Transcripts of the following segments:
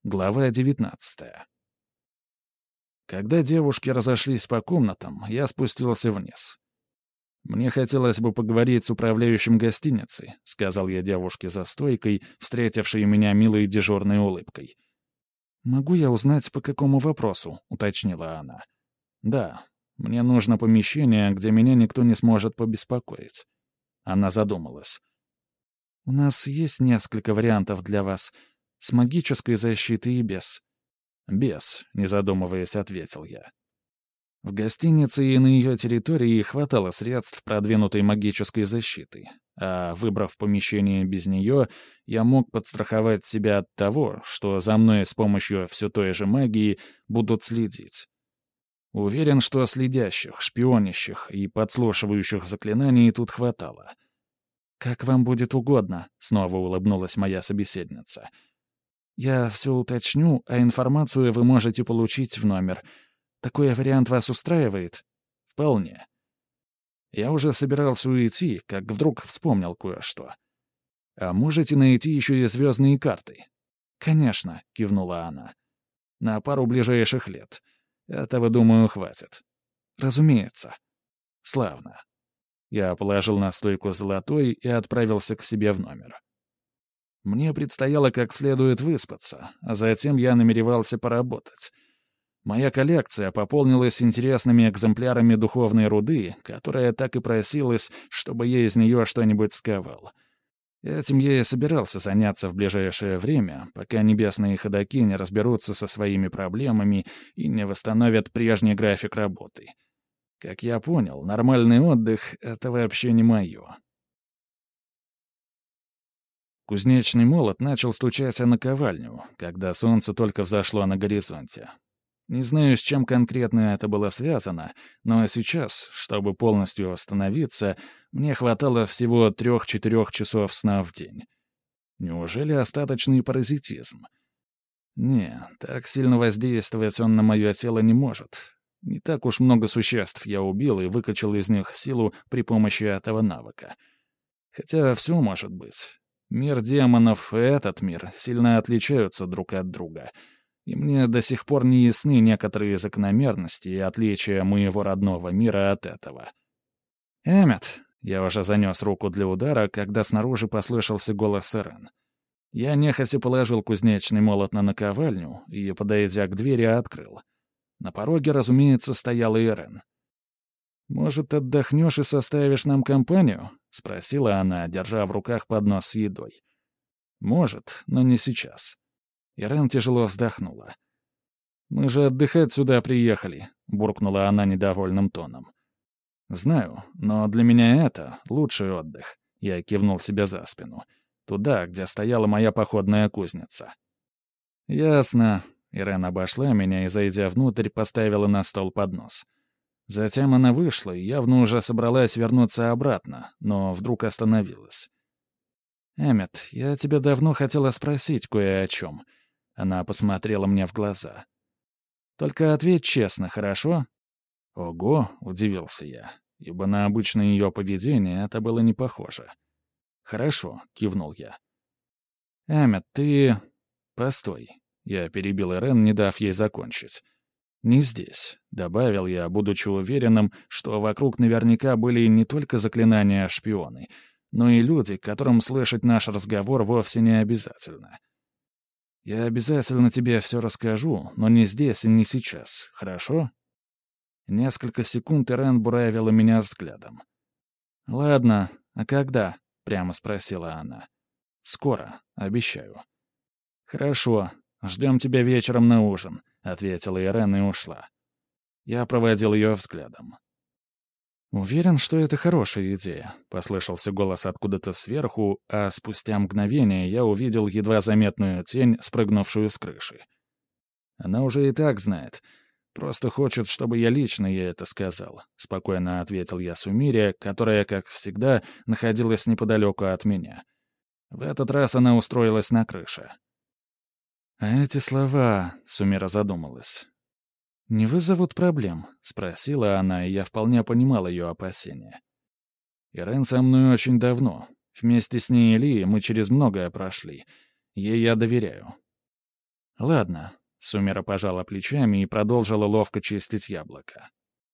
Глава 19. Когда девушки разошлись по комнатам, я спустился вниз. «Мне хотелось бы поговорить с управляющим гостиницей», — сказал я девушке за стойкой, встретившей меня милой дежурной улыбкой. «Могу я узнать, по какому вопросу?» — уточнила она. «Да, мне нужно помещение, где меня никто не сможет побеспокоить». Она задумалась. «У нас есть несколько вариантов для вас, с магической защитой и без». «Без», — не задумываясь, ответил я. В гостинице и на ее территории хватало средств продвинутой магической защиты, а, выбрав помещение без нее, я мог подстраховать себя от того, что за мной с помощью все той же магии будут следить. Уверен, что следящих, шпионящих и подслушивающих заклинаний тут хватало. «Как вам будет угодно», — снова улыбнулась моя собеседница. «Я все уточню, а информацию вы можете получить в номер. Такой вариант вас устраивает?» «Вполне». Я уже собирался уйти, как вдруг вспомнил кое-что. «А можете найти еще и звездные карты?» «Конечно», — кивнула она. «На пару ближайших лет. Этого, думаю, хватит». «Разумеется». «Славно». Я положил на стойку золотой и отправился к себе в номер. Мне предстояло как следует выспаться, а затем я намеревался поработать. Моя коллекция пополнилась интересными экземплярами духовной руды, которая так и просилась, чтобы я из нее что-нибудь сковал. Этим я и собирался заняться в ближайшее время, пока небесные ходаки не разберутся со своими проблемами и не восстановят прежний график работы. Как я понял, нормальный отдых — это вообще не мое. Кузнечный молот начал стучать о наковальню, когда солнце только взошло на горизонте. Не знаю, с чем конкретно это было связано, но сейчас, чтобы полностью восстановиться, мне хватало всего 3-4 часов сна в день. Неужели остаточный паразитизм? Не, так сильно воздействовать он на мое тело не может. Не так уж много существ я убил и выкачал из них силу при помощи этого навыка. Хотя все может быть. Мир демонов и этот мир сильно отличаются друг от друга, и мне до сих пор не ясны некоторые закономерности и отличия моего родного мира от этого. «Эммет!» — я уже занес руку для удара, когда снаружи послышался голос Ирен. Я нехотя положил кузнечный молот на наковальню и, подойдя к двери, открыл. На пороге, разумеется, стояла Ирен. «Может, отдохнешь и составишь нам компанию?» — спросила она, держа в руках поднос с едой. «Может, но не сейчас». Ирен тяжело вздохнула. «Мы же отдыхать сюда приехали», — буркнула она недовольным тоном. «Знаю, но для меня это лучший отдых», — я кивнул себе за спину. «Туда, где стояла моя походная кузница». «Ясно». Ирен обошла меня и, зайдя внутрь, поставила на стол поднос. Затем она вышла и явно уже собралась вернуться обратно, но вдруг остановилась. «Эммет, я тебя давно хотела спросить кое о чем». Она посмотрела мне в глаза. «Только ответь честно, хорошо?» «Ого», — удивился я, ибо на обычное ее поведение это было не похоже. «Хорошо», — кивнул я. «Эммет, ты...» «Постой», — я перебил Ирен, не дав ей закончить. «Не здесь», — добавил я, будучи уверенным, что вокруг наверняка были не только заклинания-шпионы, но и люди, которым слышать наш разговор вовсе не обязательно. «Я обязательно тебе все расскажу, но не здесь и не сейчас, хорошо?» Несколько секунд Ирен буравила меня взглядом. «Ладно, а когда?» — прямо спросила она. «Скоро, обещаю». «Хорошо, ждем тебя вечером на ужин», — ответила Ирен и ушла. Я проводил ее взглядом. «Уверен, что это хорошая идея», — послышался голос откуда-то сверху, а спустя мгновение я увидел едва заметную тень, спрыгнувшую с крыши. «Она уже и так знает. Просто хочет, чтобы я лично ей это сказал», — спокойно ответил я Сумире, которая, как всегда, находилась неподалеку от меня. В этот раз она устроилась на крыше. «А эти слова...» — Сумира задумалась. «Не вызовут проблем?» — спросила она, и я вполне понимал ее опасения. «Ирен со мной очень давно. Вместе с ней и Ли мы через многое прошли. Ей я доверяю». «Ладно», — Сумера пожала плечами и продолжила ловко чистить яблоко.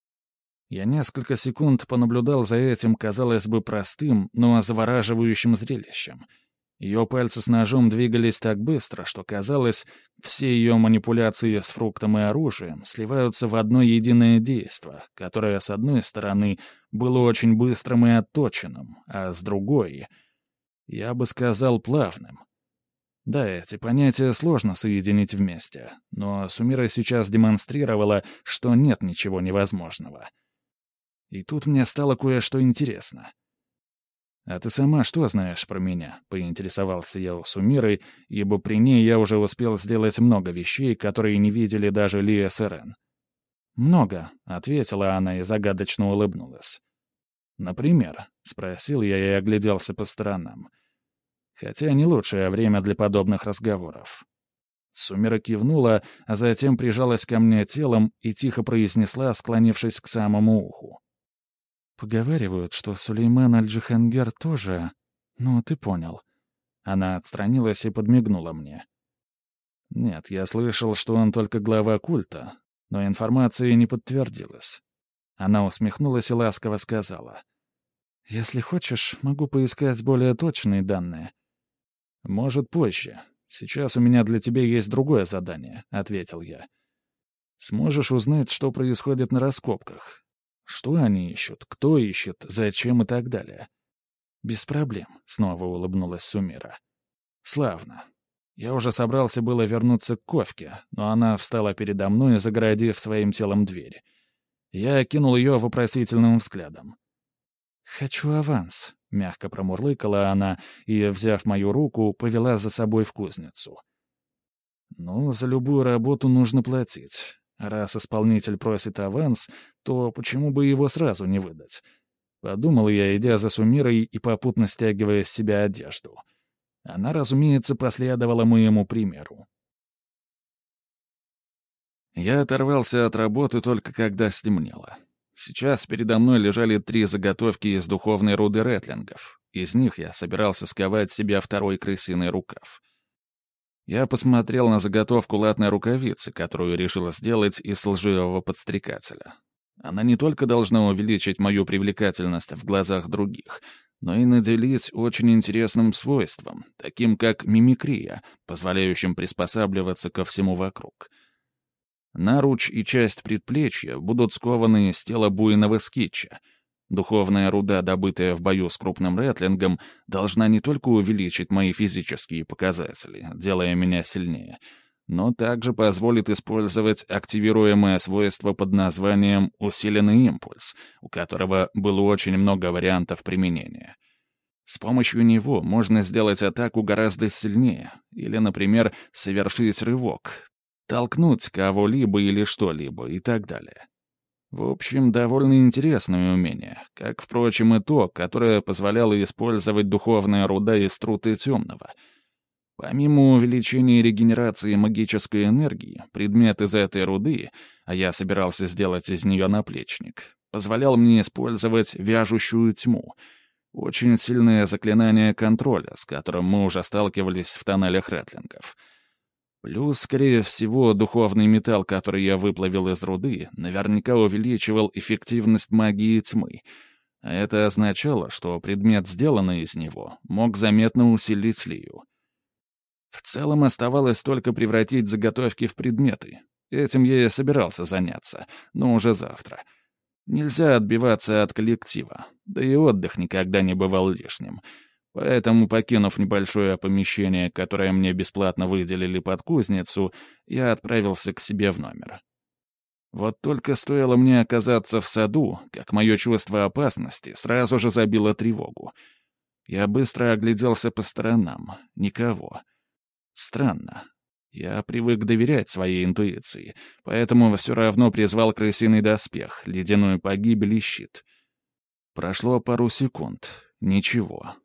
Я несколько секунд понаблюдал за этим, казалось бы, простым, но завораживающим зрелищем. Ее пальцы с ножом двигались так быстро, что, казалось, все ее манипуляции с фруктом и оружием сливаются в одно единое действо, которое, с одной стороны, было очень быстрым и отточенным, а с другой, я бы сказал, плавным. Да, эти понятия сложно соединить вместе, но Сумира сейчас демонстрировала, что нет ничего невозможного. И тут мне стало кое-что интересно. «А ты сама что знаешь про меня?» — поинтересовался я у Сумиры, ибо при ней я уже успел сделать много вещей, которые не видели даже Лия с Эрен. «Много», — ответила она и загадочно улыбнулась. «Например?» — спросил я и огляделся по сторонам. Хотя не лучшее время для подобных разговоров. Сумира кивнула, а затем прижалась ко мне телом и тихо произнесла, склонившись к самому уху. «Поговаривают, что Сулейман Аль-Джихангер тоже... Ну, ты понял». Она отстранилась и подмигнула мне. Нет, я слышал, что он только глава культа, но информация не подтвердилась. Она усмехнулась и ласково сказала. «Если хочешь, могу поискать более точные данные». «Может, позже. Сейчас у меня для тебя есть другое задание», — ответил я. «Сможешь узнать, что происходит на раскопках? Что они ищут, кто ищет, зачем и так далее?» «Без проблем», — снова улыбнулась Сумира. «Славно. Я уже собрался было вернуться к Ковке, но она встала передо мной, загородив своим телом дверь. Я окинул ее вопросительным взглядом. «Хочу аванс», — мягко промурлыкала она и, взяв мою руку, повела за собой в кузницу. «Ну, за любую работу нужно платить. Раз исполнитель просит аванс, то почему бы его сразу не выдать?» Подумал я, идя за Сумирой и попутно стягивая с себя одежду. Она, разумеется, последовала моему примеру. Я оторвался от работы только когда стемнело. Сейчас передо мной лежали 3 заготовки из духовной руды ретлингов. Из них я собирался сковать себе второй крысиный рукав. Я посмотрел на заготовку латной рукавицы, которую решила сделать из лживого подстрекателя. Она не только должна увеличить мою привлекательность в глазах других, но и наделить очень интересным свойством, таким как мимикрия, позволяющим приспосабливаться ко всему вокруг. Наруч и часть предплечья будут скованы из тела буйного скитча. Духовная руда, добытая в бою с крупным ретлингом, должна не только увеличить мои физические показатели, делая меня сильнее, но также позволит использовать активируемое свойство под названием «усиленный импульс», у которого было очень много вариантов применения. С помощью него можно сделать атаку гораздо сильнее, или, например, совершить рывок, толкнуть кого-либо или что-либо и так далее. В общем, довольно интересное умение, как, впрочем, и то, которое позволяло использовать духовная руда из труты темного. Помимо увеличения регенерации магической энергии, предмет из этой руды, а я собирался сделать из нее наплечник, позволял мне использовать вяжущую тьму. Очень сильное заклинание контроля, с которым мы уже сталкивались в тоннелях ретлингов. Плюс, скорее всего, духовный металл, который я выплавил из руды, наверняка увеличивал эффективность магии тьмы. А это означало, что предмет, сделанный из него, мог заметно усилить Лию. В целом оставалось только превратить заготовки в предметы. Этим я и собирался заняться, но уже завтра. Нельзя отбиваться от коллектива, да и отдых никогда не бывал лишним. Поэтому, покинув небольшое помещение, которое мне бесплатно выделили под кузницу, я отправился к себе в номер. Вот только стоило мне оказаться в саду, как мое чувство опасности сразу же забило тревогу. Я быстро огляделся по сторонам. Никого. Странно. Я привык доверять своей интуиции, поэтому все равно призвал крысиный доспех, ледяную погибель и щит. Прошло пару секунд. Ничего.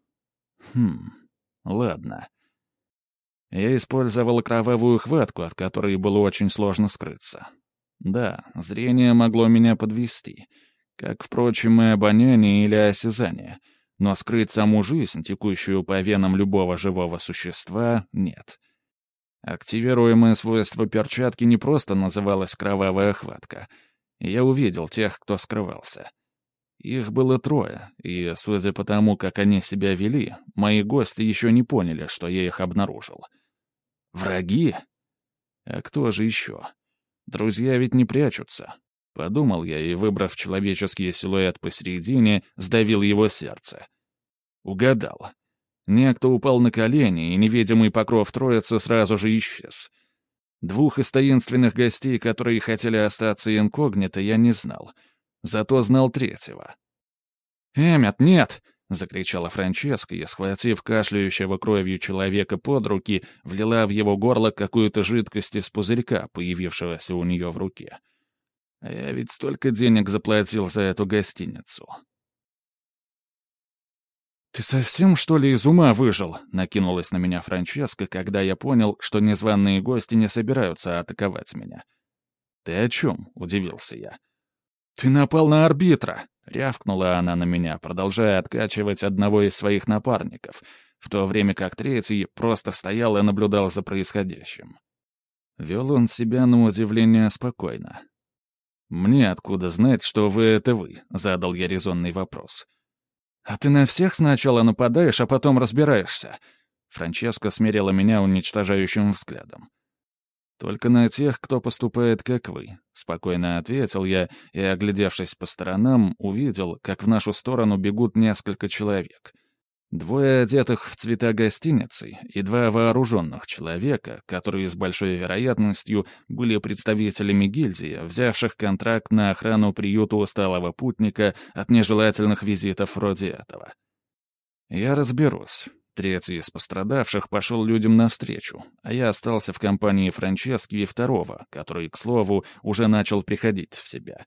Ладно. Я использовал кровавую хватку, от которой было очень сложно скрыться. Да, зрение могло меня подвести, как, впрочем, и обоняние или осязание, но скрыть саму жизнь, текущую по венам любого живого существа, нет. Активируемое свойство перчатки не просто называлось «кровавая хватка». Я увидел тех, кто скрывался. Их было трое, и, судя по тому, как они себя вели, мои гости еще не поняли, что я их обнаружил. Враги? А кто же еще? Друзья ведь не прячутся. Подумал я и, выбрав человеческий силуэт посередине, сдавил его сердце. Угадал. Некто упал на колени, и невидимый покров троицы сразу же исчез. Двух из таинственных гостей, которые хотели остаться инкогнито, я не знал. Зато знал третьего. «Эммет, нет!» — закричала Франческа и, схватив кашляющего кровью человека под руки, влила в его горло какую-то жидкость из пузырька, появившегося у нее в руке. А я ведь столько денег заплатил за эту гостиницу. «Ты совсем, что ли, из ума выжил?» — накинулась на меня Франческа, когда я понял, что незваные гости не собираются атаковать меня. «Ты о чем?» — удивился я. «Ты напал на арбитра!» — рявкнула она на меня, продолжая откачивать одного из своих напарников, в то время как третий просто стоял и наблюдал за происходящим. Вел он себя, на удивление, спокойно. «Мне откуда знать, что вы — это вы?» — задал я резонный вопрос. «А ты на всех сначала нападаешь, а потом разбираешься?» Франческа смерила меня уничтожающим взглядом. «Только на тех, кто поступает, как вы», — спокойно ответил я и, оглядевшись по сторонам, увидел, как в нашу сторону бегут несколько человек. Двое одетых в цвета гостиницы и два вооруженных человека, которые с большой вероятностью были представителями гильдии, взявших контракт на охрану приюта усталого путника от нежелательных визитов вроде этого. «Я разберусь». Третий из пострадавших пошел людям навстречу, а я остался в компании Франчески и второго, который, к слову, уже начал приходить в себя.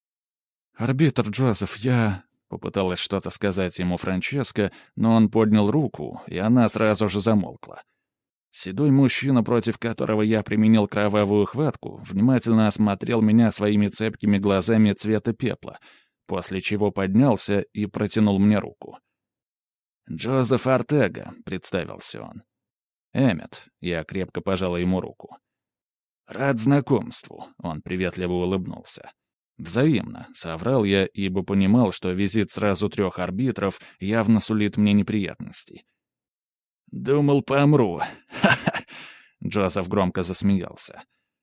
«Арбитр Джозеф, я...» — попыталась что-то сказать ему Франческа, но он поднял руку, и она сразу же замолкла. Седой мужчина, против которого я применил кровавую хватку, внимательно осмотрел меня своими цепкими глазами цвета пепла, после чего поднялся и протянул мне руку. «Джозеф Артега», — представился он. «Эммет», — я крепко пожал ему руку. «Рад знакомству», — он приветливо улыбнулся. «Взаимно», — соврал я, ибо понимал, что визит сразу 3 арбитров явно сулит мне неприятностей. «Думал, помру. Ха-ха!» — Джозеф громко засмеялся.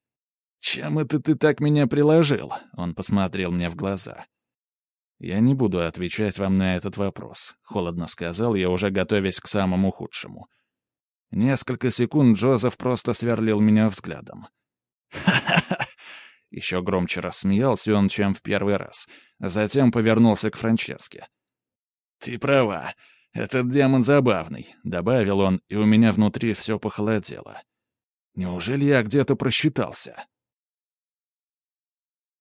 «Чем это ты так меня приложил?» — он посмотрел мне в глаза. «Я не буду отвечать вам на этот вопрос», — холодно сказал я, уже готовясь к самому худшему. Несколько секунд Джозеф просто сверлил меня взглядом. «Ха-ха-ха!» Еще громче рассмеялся он, чем в первый раз. Затем повернулся к Франческе. «Ты права. Этот демон забавный», — добавил он, и у меня внутри все похолодело. «Неужели я где-то просчитался?»